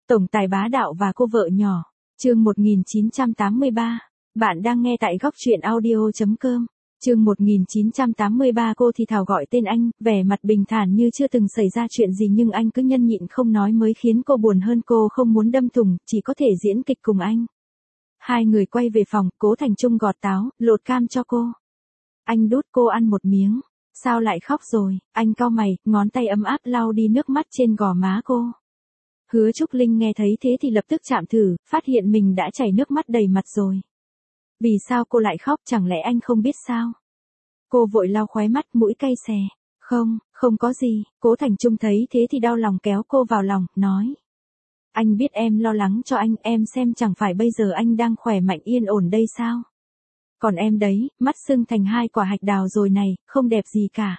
Tổng tài bá đạo và cô vợ nhỏ. Chương 1983. Bạn đang nghe tại góc truyện audio.com. Chương 1983. Cô thì thào gọi tên anh, vẻ mặt bình thản như chưa từng xảy ra chuyện gì, nhưng anh cứ nhẫn nhịn không nói mới khiến cô buồn hơn. Cô không muốn đâm thủng, chỉ có thể diễn kịch cùng anh. Hai người quay về phòng, Cố Thành Trung gọt táo, lột cam cho cô. Anh đút cô ăn một miếng. Sao lại khóc rồi? Anh cau mày, ngón tay ấm áp lau đi nước mắt trên gò má cô. Hứa Trúc Linh nghe thấy thế thì lập tức chạm thử, phát hiện mình đã chảy nước mắt đầy mặt rồi. Vì sao cô lại khóc, chẳng lẽ anh không biết sao? Cô vội lau khóe mắt, mũi cay xè. Không có gì. Cố Thành Trung thấy thế thì đau lòng kéo cô vào lòng, nói. Anh biết em lo lắng cho anh, em xem chẳng phải bây giờ anh đang khỏe mạnh yên ổn đây sao? Còn em đấy, mắt sưng thành hai quả hạch đào rồi này, không đẹp gì cả.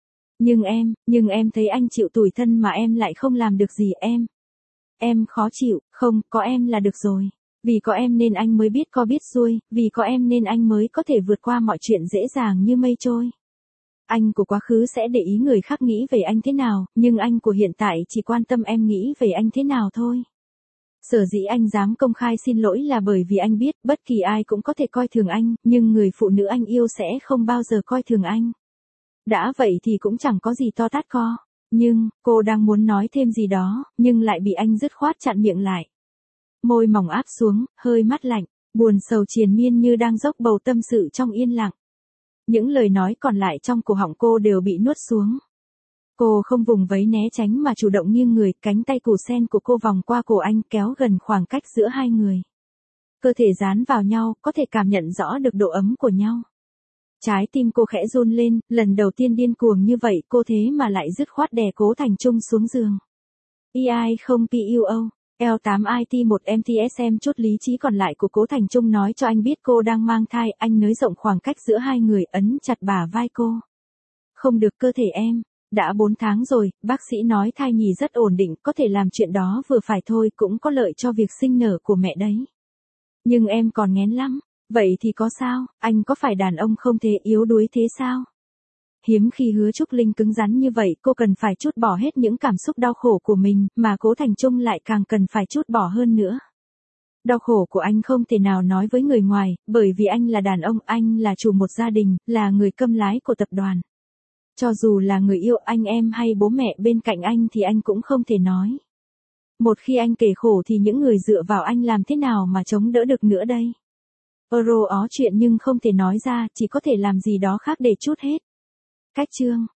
Nhưng em thấy anh chịu tủi thân mà em lại không làm được gì em. Em khó chịu, không, có em là được rồi. Vì có em nên anh mới biết co biết xuôi, vì có em nên anh mới có thể vượt qua mọi chuyện dễ dàng như mây trôi. Anh của quá khứ sẽ để ý người khác nghĩ về anh thế nào, nhưng anh của hiện tại chỉ quan tâm em nghĩ về anh thế nào thôi. Sở dĩ anh dám công khai xin lỗi là bởi vì anh biết bất kỳ ai cũng có thể coi thường anh, nhưng người phụ nữ anh yêu sẽ không bao giờ coi thường anh. Đã vậy thì cũng chẳng có gì to tát co. Nhưng, cô đang muốn nói thêm gì đó, nhưng lại bị anh dứt khoát chặn miệng lại. Môi mỏng áp xuống, hơi mát lạnh, buồn sầu triền miên như đang dốc bầu tâm sự trong yên lặng. Những lời nói còn lại trong cổ họng cô đều bị nuốt xuống. Cô không vùng vẫy né tránh mà chủ động nghiêng người, cánh tay củ sen của cô vòng qua cổ anh kéo gần khoảng cách giữa hai người. Cơ thể dán vào nhau, có thể cảm nhận rõ được độ ấm của nhau. Trái tim cô khẽ run lên, lần đầu tiên điên cuồng như vậy cô thế mà lại dứt khoát đè Cố Thành Trung xuống giường. EI không PUO, L8IT1 MTSM. Chút lý trí còn lại của Cố Thành Trung nói cho anh biết cô đang mang thai, anh nới rộng khoảng cách giữa hai người, ấn chặt bả vai cô. Không được, cơ thể em. Đã 4 tháng rồi, bác sĩ nói thai nhì rất ổn định, có thể làm chuyện đó vừa phải thôi, cũng có lợi cho việc sinh nở của mẹ đấy. Nhưng em còn nghén lắm. Vậy thì có sao, anh có phải đàn ông không thế, yếu đuối thế sao? Hiếm khi Hứa Trúc Linh cứng rắn như vậy, cô cần phải trút bỏ hết những cảm xúc đau khổ của mình, mà Cố Thành Trung lại càng cần phải trút bỏ hơn nữa. Đau khổ của anh không thể nào nói với người ngoài, bởi vì anh là đàn ông, anh là chủ một gia đình, là người câm lái của tập đoàn. Cho dù là người yêu anh em hay bố mẹ bên cạnh anh thì anh cũng không thể nói. Một khi anh kể khổ thì những người dựa vào anh làm thế nào mà chống đỡ được nữa đây? Ó chuyện nhưng không thể nói ra, chỉ có thể làm gì đó khác để trút hết. Cách chương.